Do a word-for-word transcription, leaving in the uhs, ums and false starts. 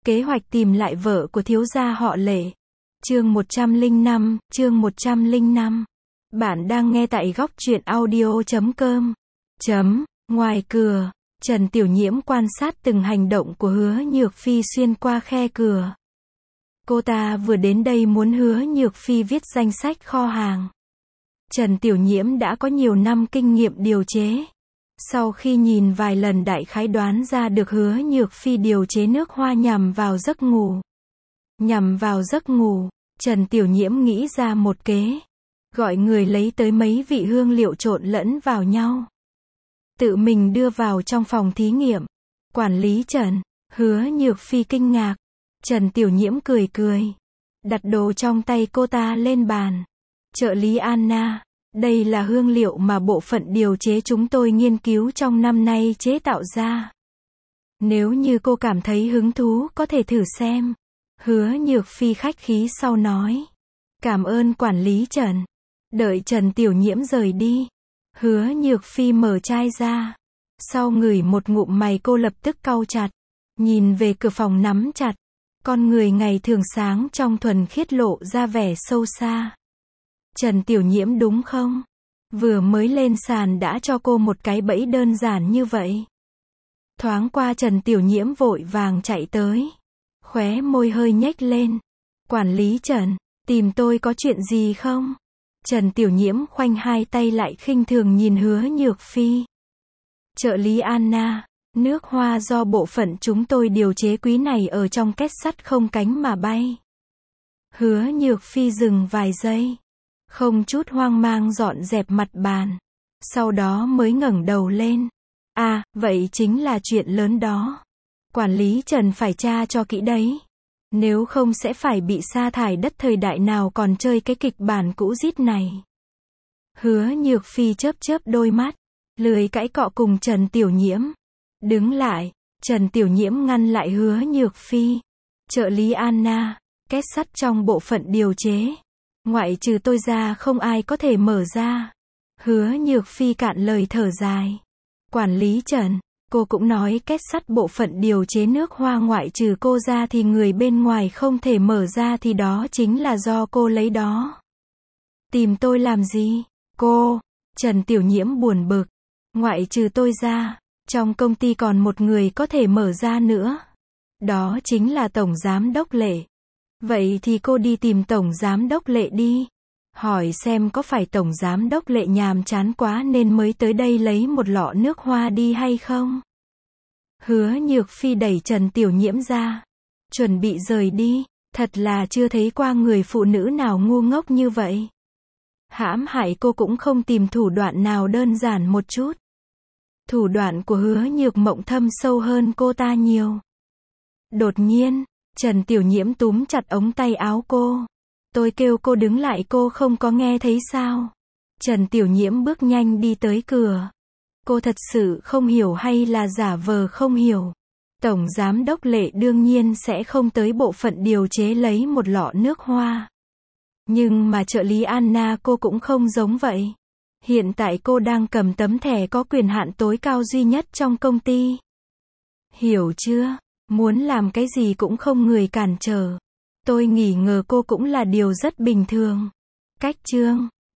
Kế hoạch tìm lại vợ của thiếu gia họ Lệ. Chương một trăm lẻ năm, chương một trăm lẻ năm. Bạn đang nghe tại góc truyện audio chấm com. Chấm, ngoài cửa, Trần Tiểu Nhiễm quan sát từng hành động của Hứa Nhược Phi xuyên qua khe cửa. Cô ta vừa đến đây muốn Hứa Nhược Phi viết danh sách kho hàng. Trần Tiểu Nhiễm đã có nhiều năm kinh nghiệm điều chế. Sau khi nhìn vài lần đại khái đoán ra được Hứa Nhược Phi điều chế nước hoa nhằm vào giấc ngủ. Nhằm vào giấc ngủ, Trần Tiểu Nhiễm nghĩ ra một kế. Gọi người lấy tới mấy vị hương liệu trộn lẫn vào nhau. Tự mình đưa vào trong phòng thí nghiệm. Quản lý Trần, Hứa Nhược Phi kinh ngạc. Trần Tiểu Nhiễm cười cười. Đặt đồ trong tay cô ta lên bàn. Trợ lý Anna, đây là hương liệu mà bộ phận điều chế chúng tôi nghiên cứu trong năm nay chế tạo ra. Nếu như cô cảm thấy hứng thú có thể thử xem. Hứa Nhược Phi khách khí sau nói. Cảm ơn quản lý Trần. Đợi Trần Tiểu Nhiễm rời đi. Hứa Nhược Phi mở chai ra. Sau ngửi một ngụm mày cô lập tức cau chặt. Nhìn về cửa phòng nắm chặt. Con người ngày thường sáng trong thuần khiết lộ ra vẻ sâu xa. Trần Tiểu Nhiễm đúng không? Vừa mới lên sàn đã cho cô một cái bẫy đơn giản như vậy. Thoáng qua Trần Tiểu Nhiễm vội vàng chạy tới. Khóe môi hơi nhếch lên. Quản lý Trần, tìm tôi có chuyện gì không? Trần Tiểu Nhiễm khoanh hai tay lại khinh thường nhìn Hứa Nhược Phi. Trợ lý Anna, nước hoa do bộ phận chúng tôi điều chế quý này ở trong két sắt không cánh mà bay. Hứa Nhược Phi dừng vài giây. Không chút hoang mang dọn dẹp mặt bàn. Sau đó mới ngẩng đầu lên. À, vậy chính là chuyện lớn đó. Quản lý Trần phải tra cho kỹ đấy. Nếu không sẽ phải bị sa thải đất thời đại nào còn chơi cái kịch bản cũ rít này. Hứa Nhược Phi chớp chớp đôi mắt. Lười cãi cọ cùng Trần Tiểu Nhiễm. Đứng lại, Trần Tiểu Nhiễm ngăn lại Hứa Nhược Phi. Trợ lý Anna, két sắt trong bộ phận điều chế. Ngoại trừ tôi ra không ai có thể mở ra. Hứa Nhược Phi cạn lời thở dài. Quản lý Trần, cô cũng nói két sắt bộ phận điều chế nước hoa ngoại trừ cô ra thì người bên ngoài không thể mở ra thì đó chính là do cô lấy đó. Tìm tôi làm gì? Cô, Trần Tiểu Nhiễm buồn bực. Ngoại trừ tôi ra, trong công ty còn một người có thể mở ra nữa. Đó chính là Tổng Giám đốc Lệ. Vậy thì cô đi tìm Tổng Giám đốc Lệ đi. Hỏi xem có phải Tổng Giám đốc Lệ nhàm chán quá nên mới tới đây lấy một lọ nước hoa đi hay không? Hứa Nhược Phi đẩy Trần Tiểu Nhiễm ra. Chuẩn bị rời đi. Thật là chưa thấy qua người phụ nữ nào ngu ngốc như vậy. Hãm hại cô cũng không tìm thủ đoạn nào đơn giản một chút. Thủ đoạn của Hứa Nhược Mộng thâm sâu hơn cô ta nhiều. Đột nhiên, Trần Tiểu Nhiễm túm chặt ống tay áo cô. Tôi kêu cô đứng lại cô không có nghe thấy sao? Trần Tiểu Nhiễm bước nhanh đi tới cửa. Cô thật sự không hiểu hay là giả vờ không hiểu. Tổng Giám đốc Lệ đương nhiên sẽ không tới bộ phận điều chế lấy một lọ nước hoa. Nhưng mà trợ lý Anna cô cũng không giống vậy. Hiện tại cô đang cầm tấm thẻ có quyền hạn tối cao duy nhất trong công ty. Hiểu chưa? Muốn làm cái gì cũng không người cản trở. Tôi nghỉ ngờ cô cũng là điều rất bình thường. Cách chương